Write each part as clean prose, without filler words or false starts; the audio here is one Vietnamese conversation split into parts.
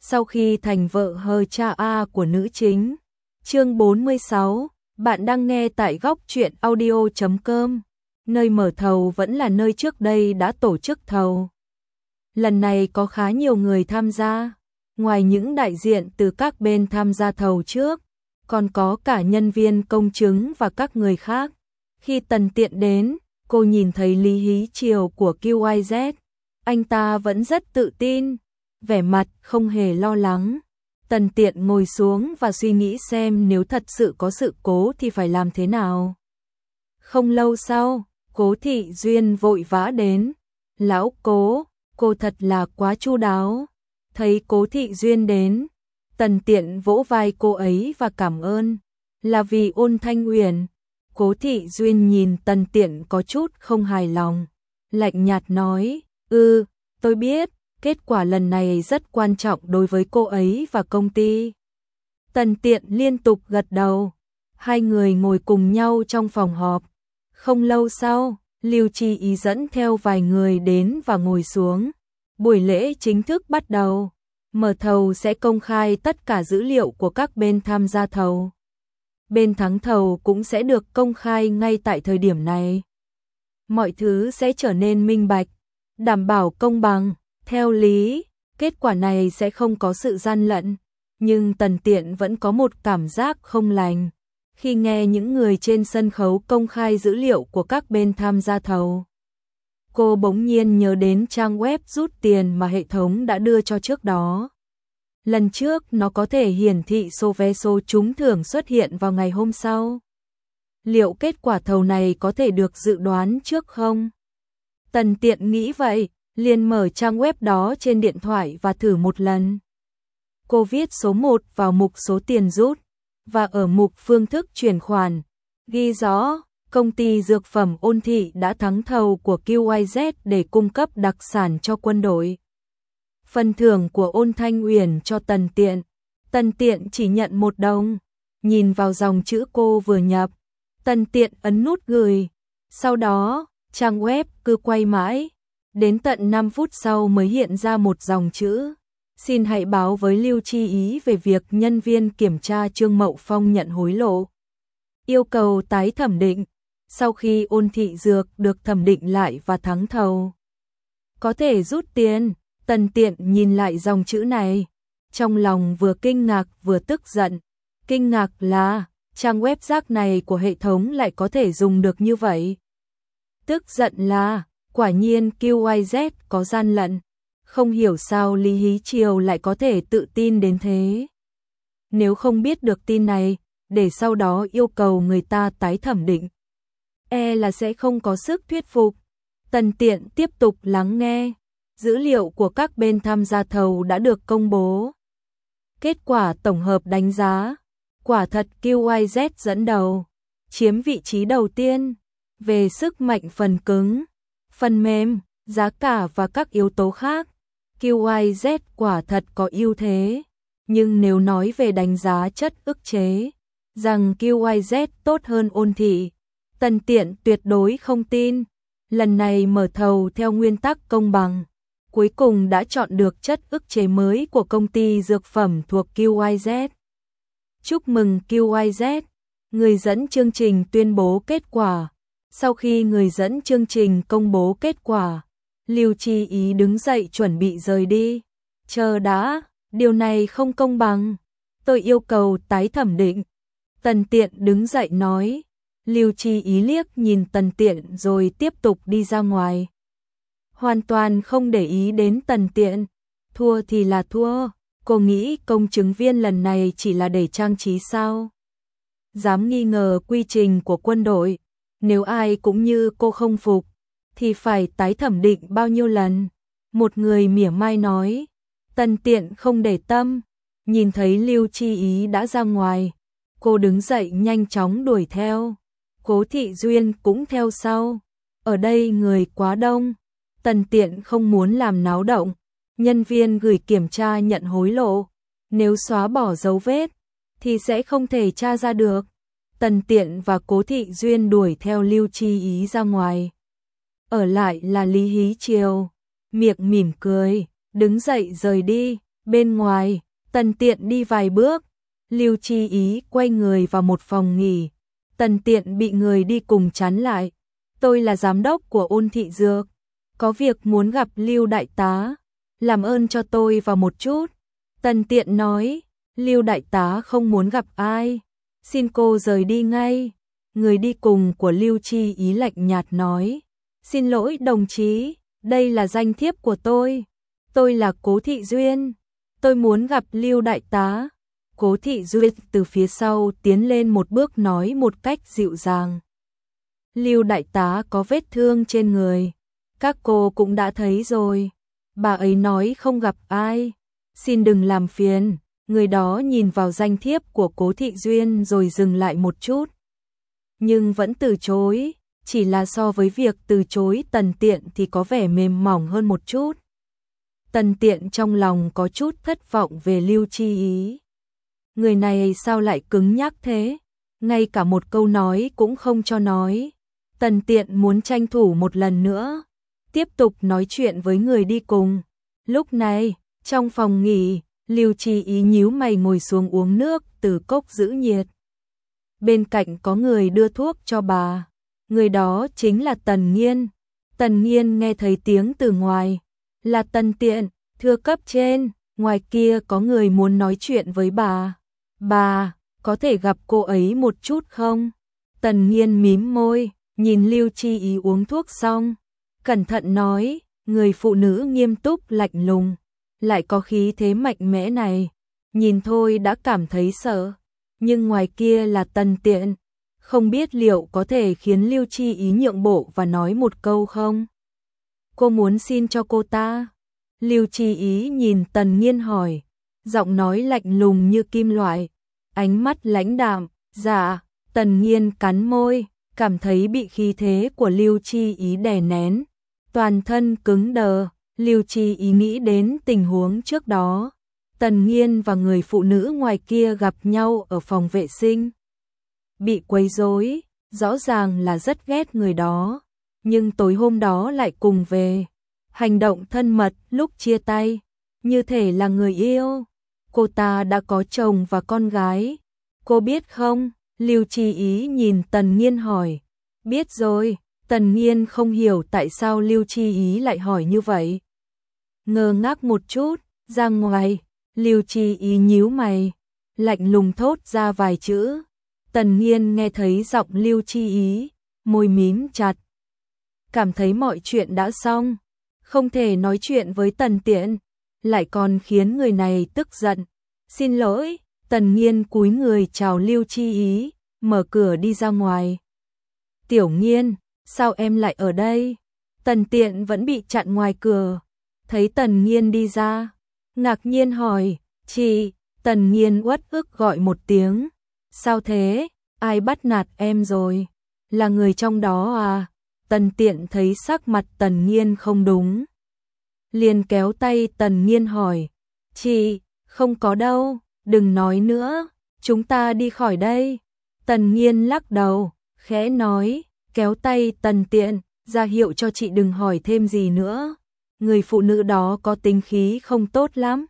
sau khi thành vợ hờ cha A của nữ chính. Chương 46, bạn đang nghe tại góc truyện audio.com. Nơi mở thầu vẫn là nơi trước đây đã tổ chức thầu. Lần này có khá nhiều người tham gia, ngoài những đại diện từ các bên tham gia thầu trước, còn có cả nhân viên công chứng và các người khác. Khi Tần Tiện đến, cô nhìn thấy Lý Hí Triều của QYZ, anh ta vẫn rất tự tin, vẻ mặt không hề lo lắng. Tần Tiện ngồi xuống và suy nghĩ xem nếu thật sự có sự cố thì phải làm thế nào. Không lâu sau, Cố Thị Duyên vội vã đến. Lão Cố, cô thật là quá chu đáo. Thấy Cố Thị Duyên đến, Tần Tiện vỗ vai cô ấy và cảm ơn. Là vì Ôn Thanh Uyển. Cố Thị Duyên nhìn Tần Tiện có chút không hài lòng, lạnh nhạt nói, tôi biết, kết quả lần này rất quan trọng đối với cô ấy và công ty. Tần Tiện liên tục gật đầu. Hai người ngồi cùng nhau trong phòng họp. Không lâu sau, Lưu Chi Ý dẫn theo vài người đến và ngồi xuống. Buổi lễ chính thức bắt đầu. Mở thầu sẽ công khai tất cả dữ liệu của các bên tham gia thầu. Bên thắng thầu cũng sẽ được công khai ngay tại thời điểm này. Mọi thứ sẽ trở nên minh bạch, đảm bảo công bằng. Theo lý, kết quả này sẽ không có sự gian lận, nhưng Tần Tiện vẫn có một cảm giác không lành khi nghe những người trên sân khấu công khai dữ liệu của các bên tham gia thầu. Cô bỗng nhiên nhớ đến trang web rút tiền mà hệ thống đã đưa cho trước đó. Lần trước nó có thể hiển thị số vé số trúng thưởng xuất hiện vào ngày hôm sau. Liệu kết quả thầu này có thể được dự đoán trước không? Tần Tiện nghĩ vậy, liền mở trang web đó trên điện thoại và thử một lần. Cô viết số 1 vào mục số tiền rút, và ở mục phương thức chuyển khoản, ghi rõ công ty dược phẩm Ôn Thị đã thắng thầu của QYZ để cung cấp đặc sản cho quân đội. Phần thưởng của Ôn Thanh Uyển cho Tần Tiện. Tần Tiện chỉ nhận 1 đồng. Nhìn vào dòng chữ cô vừa nhập, Tần Tiện ấn nút gửi. Sau đó, trang web cứ quay mãi. Đến tận 5 phút sau mới hiện ra một dòng chữ. Xin hãy báo với Lưu Chi Ý về việc nhân viên kiểm tra Trương Mậu Phong nhận hối lộ. Yêu cầu tái thẩm định. Sau khi Ôn Thị Dược được thẩm định lại và thắng thầu, có thể rút tiền. Tần Tiện nhìn lại dòng chữ này, trong lòng vừa kinh ngạc vừa tức giận. Kinh ngạc là trang web rác này của hệ thống lại có thể dùng được như vậy. Tức giận là quả nhiên QYZ có gian lận. Không hiểu sao Lý Hí Triều lại có thể tự tin đến thế. Nếu không biết được tin này, để sau đó yêu cầu người ta tái thẩm định, là sẽ không có sức thuyết phục. Tần Tiện tiếp tục lắng nghe. Dữ liệu của các bên tham gia thầu đã được công bố. Kết quả tổng hợp đánh giá, quả thật QYZ dẫn đầu, chiếm vị trí đầu tiên. Về sức mạnh phần cứng, phần mềm, giá cả và các yếu tố khác, QYZ quả thật có ưu thế. Nhưng nếu nói về đánh giá chất ức chế, rằng QYZ tốt hơn Ôn Thị, Tần Tiện tuyệt đối không tin. Lần này mở thầu theo nguyên tắc công bằng, cuối cùng đã chọn được chất ức chế mới của công ty dược phẩm thuộc QYZ. Chúc mừng QYZ, người dẫn chương trình tuyên bố kết quả. Sau khi người dẫn chương trình công bố kết quả, Lưu Chi Ý đứng dậy chuẩn bị rời đi. Chờ đã, điều này không công bằng. Tôi yêu cầu tái thẩm định. Tần Tiện đứng dậy nói. Lưu Chi Ý liếc nhìn Tần Tiện rồi tiếp tục đi ra ngoài. Hoàn toàn không để ý đến Tần Tiện. Thua thì là thua. Cô nghĩ công chứng viên lần này chỉ là để trang trí sao? Dám nghi ngờ quy trình của quân đội. Nếu ai cũng như cô không phục, thì phải tái thẩm định bao nhiêu lần? Một người mỉa mai nói. Tần Tiện không để tâm. Nhìn thấy Lưu Chi Ý đã ra ngoài, cô đứng dậy nhanh chóng đuổi theo. Cố Thị Duyên cũng theo sau. Ở đây người quá đông, Tần Tiện không muốn làm náo động. Nhân viên gửi kiểm tra nhận hối lộ, nếu xóa bỏ dấu vết thì sẽ không thể tra ra được. Tần Tiện và Cố Thị Duyên đuổi theo Lưu Chi Ý ra ngoài. Ở lại là Lý Hí Triều, miệng mỉm cười, đứng dậy rời đi. Bên ngoài, Tần Tiện đi vài bước, Lưu Chi Ý quay người vào một phòng nghỉ. Tần Tiện bị người đi cùng chắn lại. Tôi là giám đốc của Ôn Thị Dược, có việc muốn gặp Lưu đại tá, làm ơn cho tôi vào một chút. Tần Tiện nói, Lưu đại tá không muốn gặp ai, xin cô rời đi ngay. Người đi cùng của Lưu Chi Ý lạnh nhạt nói, xin lỗi đồng chí, đây là danh thiếp của tôi là Cố Thị Duyên, tôi muốn gặp Lưu đại tá. Cố Thị Duyên từ phía sau tiến lên một bước nói một cách dịu dàng. Lưu đại tá có vết thương trên người, các cô cũng đã thấy rồi. Bà ấy nói không gặp ai, xin đừng làm phiền. Người đó nhìn vào danh thiếp của Cố Thị Duyên rồi dừng lại một chút, nhưng vẫn từ chối, chỉ là so với việc từ chối Tần Tiện thì có vẻ mềm mỏng hơn một chút. Tần Tiện trong lòng có chút thất vọng về Lưu Chi Ý. Người này sao lại cứng nhắc thế, ngay cả một câu nói cũng không cho nói. Tần Tiện muốn tranh thủ một lần nữa, tiếp tục nói chuyện với người đi cùng. Lúc này, trong phòng nghỉ, Lưu Chi Ý nhíu mày ngồi xuống uống nước từ cốc giữ nhiệt. Bên cạnh có người đưa thuốc cho bà, người đó chính là Tần Nghiên. Tần Nghiên nghe thấy tiếng từ ngoài, là Tần Tiện, thưa cấp trên, ngoài kia có người muốn nói chuyện với bà. Bà, có thể gặp cô ấy một chút không? Tần Nghiên mím môi, nhìn Lưu Chi Ý uống thuốc xong, cẩn thận nói, người phụ nữ nghiêm túc lạnh lùng, lại có khí thế mạnh mẽ này, nhìn thôi đã cảm thấy sợ, nhưng ngoài kia là Tần Tiện, không biết liệu có thể khiến Lưu Chi Ý nhượng bộ và nói một câu không? Cô muốn xin cho cô ta? Lưu Chi Ý nhìn Tần Nghiên hỏi, giọng nói lạnh lùng như kim loại, ánh mắt lãnh đạm. Dạ. Tần Nghiên cắn môi, cảm thấy bị khí thế của Lưu Chi Ý đè nén, toàn thân cứng đờ. Lưu Chi Ý nghĩ đến tình huống trước đó, Tần Nghiên và người phụ nữ ngoài kia gặp nhau ở phòng vệ sinh, bị quấy rối, rõ ràng là rất ghét người đó, nhưng tối hôm đó lại cùng về, hành động thân mật lúc chia tay, như thể là người yêu. Cô ta đã có chồng và con gái, cô biết không? Lưu Chi Ý nhìn Tần Nghiên hỏi. Biết rồi. Tần Nghiên không hiểu tại sao Lưu Chi Ý lại hỏi như vậy. Ngơ ngác một chút, ra ngoài, Lưu Chi Ý nhíu mày, lạnh lùng thốt ra vài chữ. Tần Nghiên nghe thấy giọng Lưu Chi Ý, môi mím chặt. Cảm thấy mọi chuyện đã xong, không thể nói chuyện với Tần Tiện, lại còn khiến người này tức giận. Xin lỗi. Tần Nghiên cúi người chào Lưu Chi Ý, mở cửa đi ra ngoài. Tiểu Nghiên, sao em lại ở đây? Tần Tiện vẫn bị chặn ngoài cửa, thấy Tần Nghiên đi ra, ngạc nhiên hỏi, chị. Tần Nghiên uất ức gọi một tiếng, sao thế, ai bắt nạt em rồi? Là người trong đó à? Tần Tiện thấy sắc mặt Tần Nghiên không đúng, liền kéo tay Tần Nghiên hỏi, chị, không có đâu. Đừng nói nữa, chúng ta đi khỏi đây. Tần Nghiên lắc đầu, khẽ nói, kéo tay Tần Tiện, ra hiệu cho chị đừng hỏi thêm gì nữa. Người phụ nữ đó có tính khí không tốt lắm.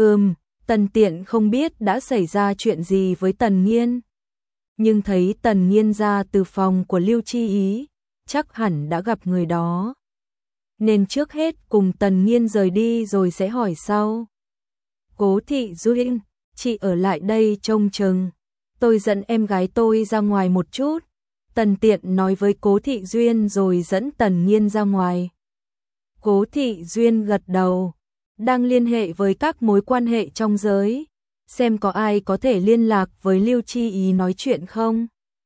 Tần Tiện không biết đã xảy ra chuyện gì với Tần Nghiên, nhưng thấy Tần Nghiên ra từ phòng của Lưu Chi Ý, chắc hẳn đã gặp người đó, nên trước hết cùng Tần Nghiên rời đi rồi sẽ hỏi sau. Cố Thị Duyên, chị ở lại đây trông chừng, tôi dẫn em gái tôi ra ngoài một chút. Tần Tiện nói với Cố Thị Duyên rồi dẫn Tần Nghiên ra ngoài. Cố Thị Duyên gật đầu, đang liên hệ với các mối quan hệ trong giới, xem có ai có thể liên lạc với Lưu Chi Ý nói chuyện không.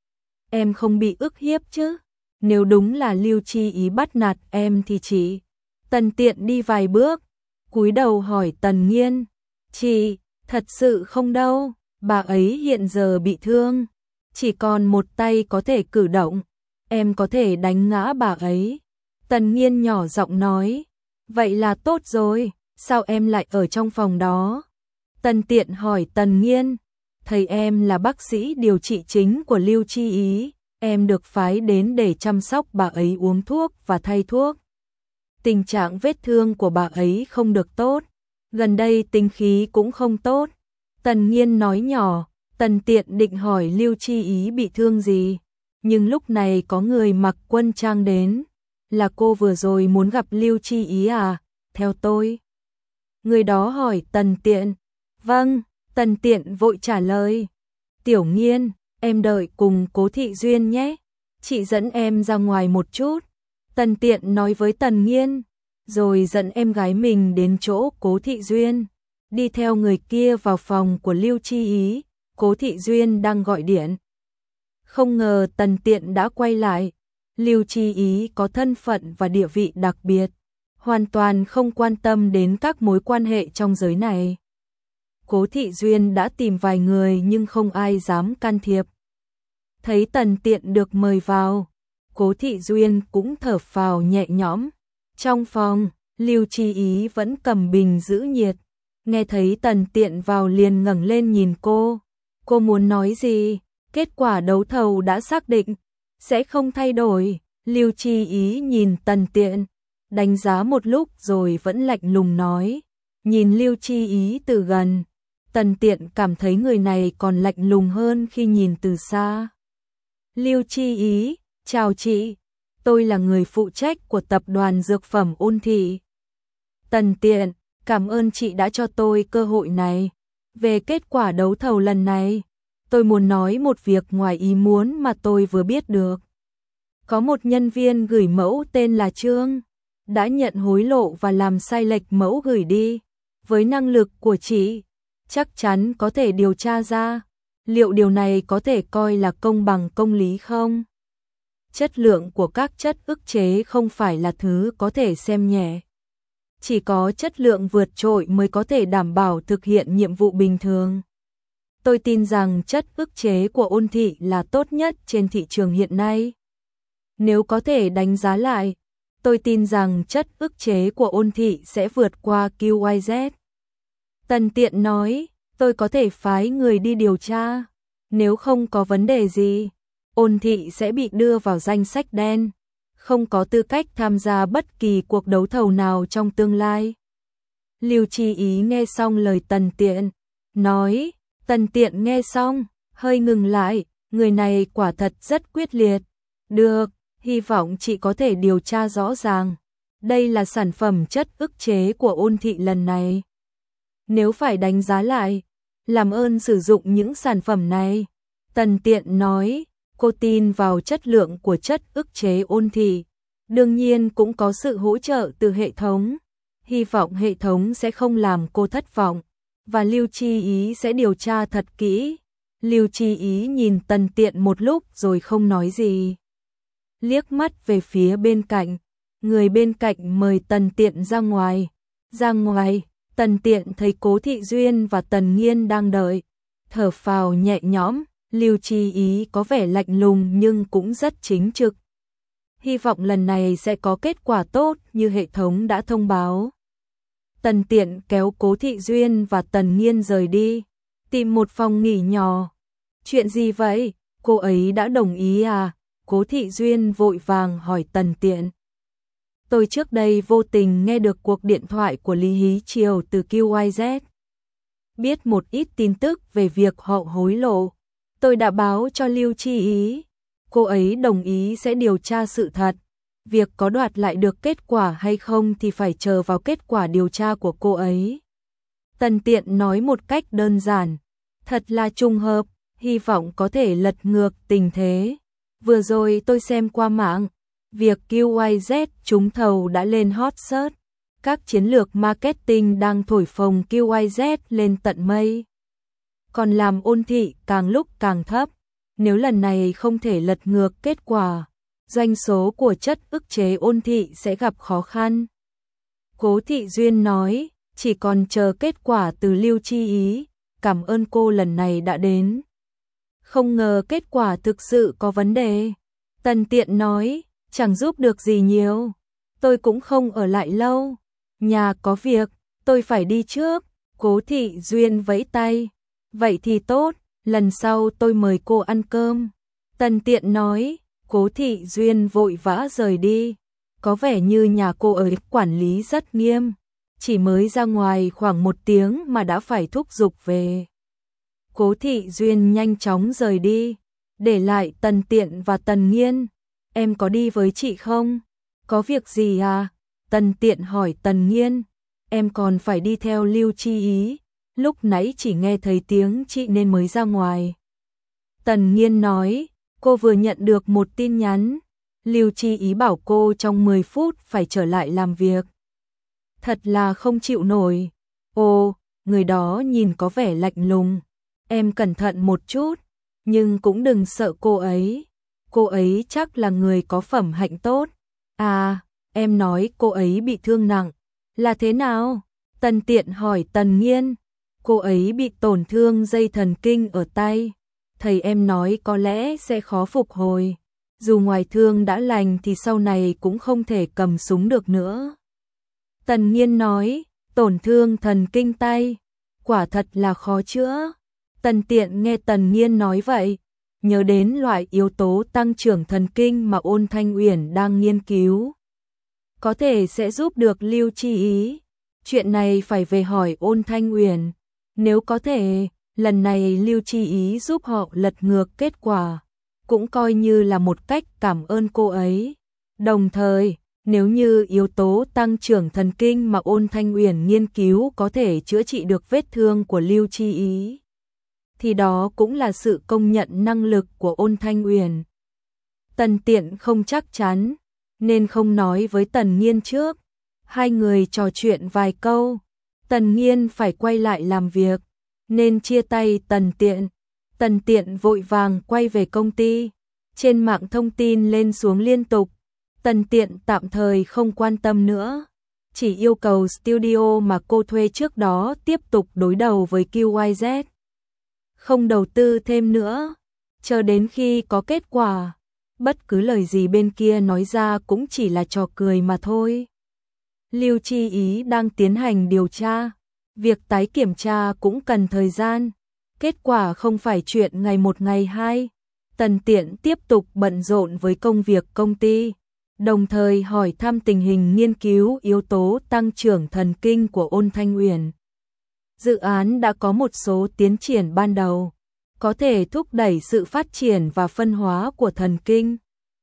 Em không bị ức hiếp chứ? Nếu đúng là Lưu Chi Ý bắt nạt em thì chị. Tần Tiện đi vài bước, cúi đầu hỏi Tần Nghiên, chị, thật sự không đâu, bà ấy hiện giờ bị thương, chỉ còn một tay có thể cử động, em có thể đánh ngã bà ấy. Tần Nghiên nhỏ giọng nói, vậy là tốt rồi, sao em lại ở trong phòng đó? Tần Tiện hỏi Tần Nghiên, thầy em là bác sĩ điều trị chính của Lưu Chi Ý, em được phái đến để chăm sóc bà ấy uống thuốc và thay thuốc. Tình trạng vết thương của bà ấy không được tốt, Gần đây tính khí cũng không tốt. Tần Nghiên nói nhỏ, Tần Tiện định hỏi Lưu Chi Ý bị thương gì, nhưng lúc này có người mặc quân trang đến. Là cô vừa rồi muốn gặp Lưu Chi Ý à? Theo tôi. Người đó hỏi Tần Tiện. Vâng, Tần Tiện vội trả lời. Tiểu Nghiên, em đợi cùng Cố Thị Duyên nhé. Chị dẫn em ra ngoài một chút. Tần Tiện nói với Tần Nghiên, rồi dẫn em gái mình đến chỗ Cố Thị Duyên. Đi theo người kia vào phòng của Lưu Chi Ý, Cố Thị Duyên đang gọi điện. Không ngờ Tần Tiện đã quay lại. Lưu Chi Ý có thân phận và địa vị đặc biệt, hoàn toàn không quan tâm đến các mối quan hệ trong giới này. Cố Thị Duyên đã tìm vài người nhưng không ai dám can thiệp. Thấy Tần Tiện được mời vào, Cố Thị Duyên cũng thở phào nhẹ nhõm. Trong phòng, Lưu Chi Ý vẫn cầm bình giữ nhiệt. Nghe thấy Tần Tiện vào liền ngẩng lên nhìn cô. Cô muốn nói gì? Kết quả đấu thầu đã xác định, sẽ không thay đổi. Lưu Chi Ý nhìn Tần Tiện, đánh giá một lúc rồi vẫn lạnh lùng nói. Nhìn Lưu Chi Ý từ gần, Tần Tiện cảm thấy người này còn lạnh lùng hơn khi nhìn từ xa. Lưu Chi Ý, chào chị, tôi là người phụ trách của tập đoàn dược phẩm Ôn Thị. Tần Tiện, cảm ơn chị đã cho tôi cơ hội này. Về kết quả đấu thầu lần này, tôi muốn nói một việc ngoài ý muốn mà tôi vừa biết được. Có một nhân viên gửi mẫu tên là Trương, đã nhận hối lộ và làm sai lệch mẫu gửi đi. Với năng lực của chị, chắc chắn có thể điều tra ra. Liệu điều này có thể coi là công bằng công lý không? Chất lượng của các chất ức chế không phải là thứ có thể xem nhẹ. Chỉ có chất lượng vượt trội mới có thể đảm bảo thực hiện nhiệm vụ bình thường. Tôi tin rằng chất ức chế của Ôn Thị là tốt nhất trên thị trường hiện nay. Nếu có thể đánh giá lại, tôi tin rằng chất ức chế của Ôn Thị sẽ vượt qua QYZ. Tần Tiện nói, tôi có thể phái người đi điều tra. Nếu không có vấn đề gì, Ôn Thị sẽ bị đưa vào danh sách đen, không có tư cách tham gia bất kỳ cuộc đấu thầu nào trong tương lai. Lưu Chi Ý nghe xong lời Tần Tiện, nói. Tần Tiện nghe xong, hơi ngừng lại, người này quả thật rất quyết liệt. Được, hy vọng chị có thể điều tra rõ ràng. Đây là sản phẩm chất ức chế của Ôn Thị lần này. Nếu phải đánh giá lại, làm ơn sử dụng những sản phẩm này. Tần Tiện nói, cô tin vào chất lượng của chất ức chế Ôn Thị. Đương nhiên cũng có sự hỗ trợ từ hệ thống. Hy vọng hệ thống sẽ không làm cô thất vọng. Và Lưu Chi Ý sẽ điều tra thật kỹ. Lưu Chi Ý nhìn Tần Tiện một lúc rồi không nói gì. Liếc mắt về phía bên cạnh, người bên cạnh mời Tần Tiện ra ngoài. Ra ngoài, Tần Tiện thấy Cố Thị Duyên và Tần Nghiên đang đợi. Thở phào nhẹ nhõm, Lưu Chi Ý có vẻ lạnh lùng nhưng cũng rất chính trực. Hy vọng lần này sẽ có kết quả tốt như hệ thống đã thông báo. Tần Tiện kéo Cố Thị Duyên và Tần Nghiên rời đi, tìm một phòng nghỉ nhỏ. Chuyện gì vậy? Cô ấy đã đồng ý à? Cố Thị Duyên vội vàng hỏi Tần Tiện. Tôi trước đây vô tình nghe được cuộc điện thoại của Lý Hí Triều từ QYZ. Biết một ít tin tức về việc họ hối lộ. Tôi đã báo cho Lưu Chi Ý. Cô ấy đồng ý sẽ điều tra sự thật. Việc có đoạt lại được kết quả hay không thì phải chờ vào kết quả điều tra của cô ấy. Tần Tiện nói một cách đơn giản. Thật là trùng hợp, hy vọng có thể lật ngược tình thế. Vừa rồi tôi xem qua mạng, việc QYZ trúng thầu đã lên hot search. Các chiến lược marketing đang thổi phồng QYZ lên tận mây. Còn làm Ôn Thị càng lúc càng thấp. Nếu lần này không thể lật ngược kết quả, doanh số của chất ức chế Ôn Thị sẽ gặp khó khăn. Cố Thị Duyên nói, chỉ còn chờ kết quả từ Lưu Chi Ý, cảm ơn cô lần này đã đến. Không ngờ kết quả thực sự có vấn đề. Tần Tiện nói, chẳng giúp được gì nhiều. Tôi cũng không ở lại lâu. Nhà có việc, tôi phải đi trước. Cố Thị Duyên vẫy tay. Vậy thì tốt, lần sau tôi mời cô ăn cơm. Tần Tiện nói. Cố Thị Duyên vội vã rời đi. Có vẻ như nhà cô ấy quản lý rất nghiêm. chỉ mới ra ngoài khoảng 1 tiếng mà đã phải thúc giục về. Cố Thị Duyên nhanh chóng rời đi, để lại Tần Tiện và Tần Nghiên. Em có đi với chị không? Có việc gì à? Tần Tiện hỏi Tần Nghiên. Em còn phải đi theo Lưu Chi Ý, lúc nãy chỉ nghe thấy tiếng chị nên mới ra ngoài. Tần Nghiên nói, cô vừa nhận được một tin nhắn. Lưu Chi Ý bảo cô trong 10 phút phải trở lại làm việc. Thật là không chịu nổi. Ồ, người đó nhìn có vẻ lạnh lùng. Em cẩn thận một chút, nhưng cũng đừng sợ cô ấy. Cô ấy chắc là người có phẩm hạnh tốt. À, em nói cô ấy bị thương nặng. Là thế nào? Tần Tiện hỏi Tần Nghiên. Cô ấy bị tổn thương dây thần kinh ở tay. Thầy em nói có lẽ sẽ khó phục hồi. Dù ngoài thương đã lành thì sau này cũng không thể cầm súng được nữa. Tần Nghiên nói, tổn thương thần kinh tay, quả thật là khó chữa. Tần Tiện nghe Tần Nghiên nói vậy, nhớ đến loại yếu tố tăng trưởng thần kinh mà Ôn Thanh Uyển đang nghiên cứu. Có thể sẽ giúp được Lưu Chi Ý. Chuyện này phải về hỏi Ôn Thanh Uyển. Nếu có thể, lần này Lưu Chi Ý giúp họ lật ngược kết quả, cũng coi như là một cách cảm ơn cô ấy. Đồng thời, nếu như yếu tố tăng trưởng thần kinh mà Ôn Thanh Uyển nghiên cứu có thể chữa trị được vết thương của Lưu Chi Ý, thì đó cũng là sự công nhận năng lực của Ôn Thanh Uyển. Tần Tiện không chắc chắn, nên không nói với Tần Nghiên trước. Hai người trò chuyện vài câu, Tần Nghiên phải quay lại làm việc, nên chia tay Tần Tiện. Tần Tiện vội vàng quay về công ty. Trên mạng thông tin lên xuống liên tục. Tần Tiện tạm thời không quan tâm nữa, chỉ yêu cầu studio mà cô thuê trước đó tiếp tục đối đầu với QYZ. Không đầu tư thêm nữa, chờ đến khi có kết quả. Bất cứ lời gì bên kia nói ra cũng chỉ là trò cười mà thôi. Lưu Chi Ý đang tiến hành điều tra, việc tái kiểm tra cũng cần thời gian. Kết quả không phải chuyện ngày một ngày hai. Tần Tiện tiếp tục bận rộn với công việc công ty, đồng thời hỏi thăm tình hình nghiên cứu yếu tố tăng trưởng thần kinh của Ôn Thanh Uyển. Dự án đã có một số tiến triển ban đầu, có thể thúc đẩy sự phát triển và phân hóa của thần kinh,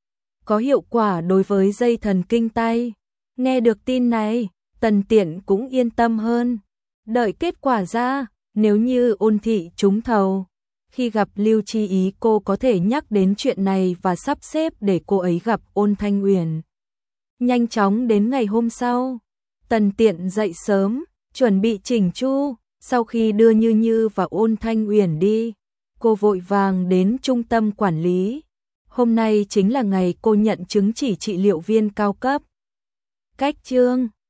có hiệu quả đối với dây thần kinh tay. Nghe được tin này, Tần Tiện cũng yên tâm hơn. Đợi kết quả ra, nếu như Ôn thị trúng thầu, khi gặp Lưu Chi Ý cô có thể nhắc đến chuyện này và sắp xếp để cô ấy gặp Ôn Thanh Uyển. Nhanh chóng đến ngày hôm sau, Tần Tiện dậy sớm, chuẩn bị chỉnh chu. Sau khi đưa Như Như và Ôn Thanh Uyển đi, cô vội vàng đến trung tâm quản lý. Hôm nay chính là ngày cô nhận chứng chỉ trị liệu viên cao cấp. Cách chương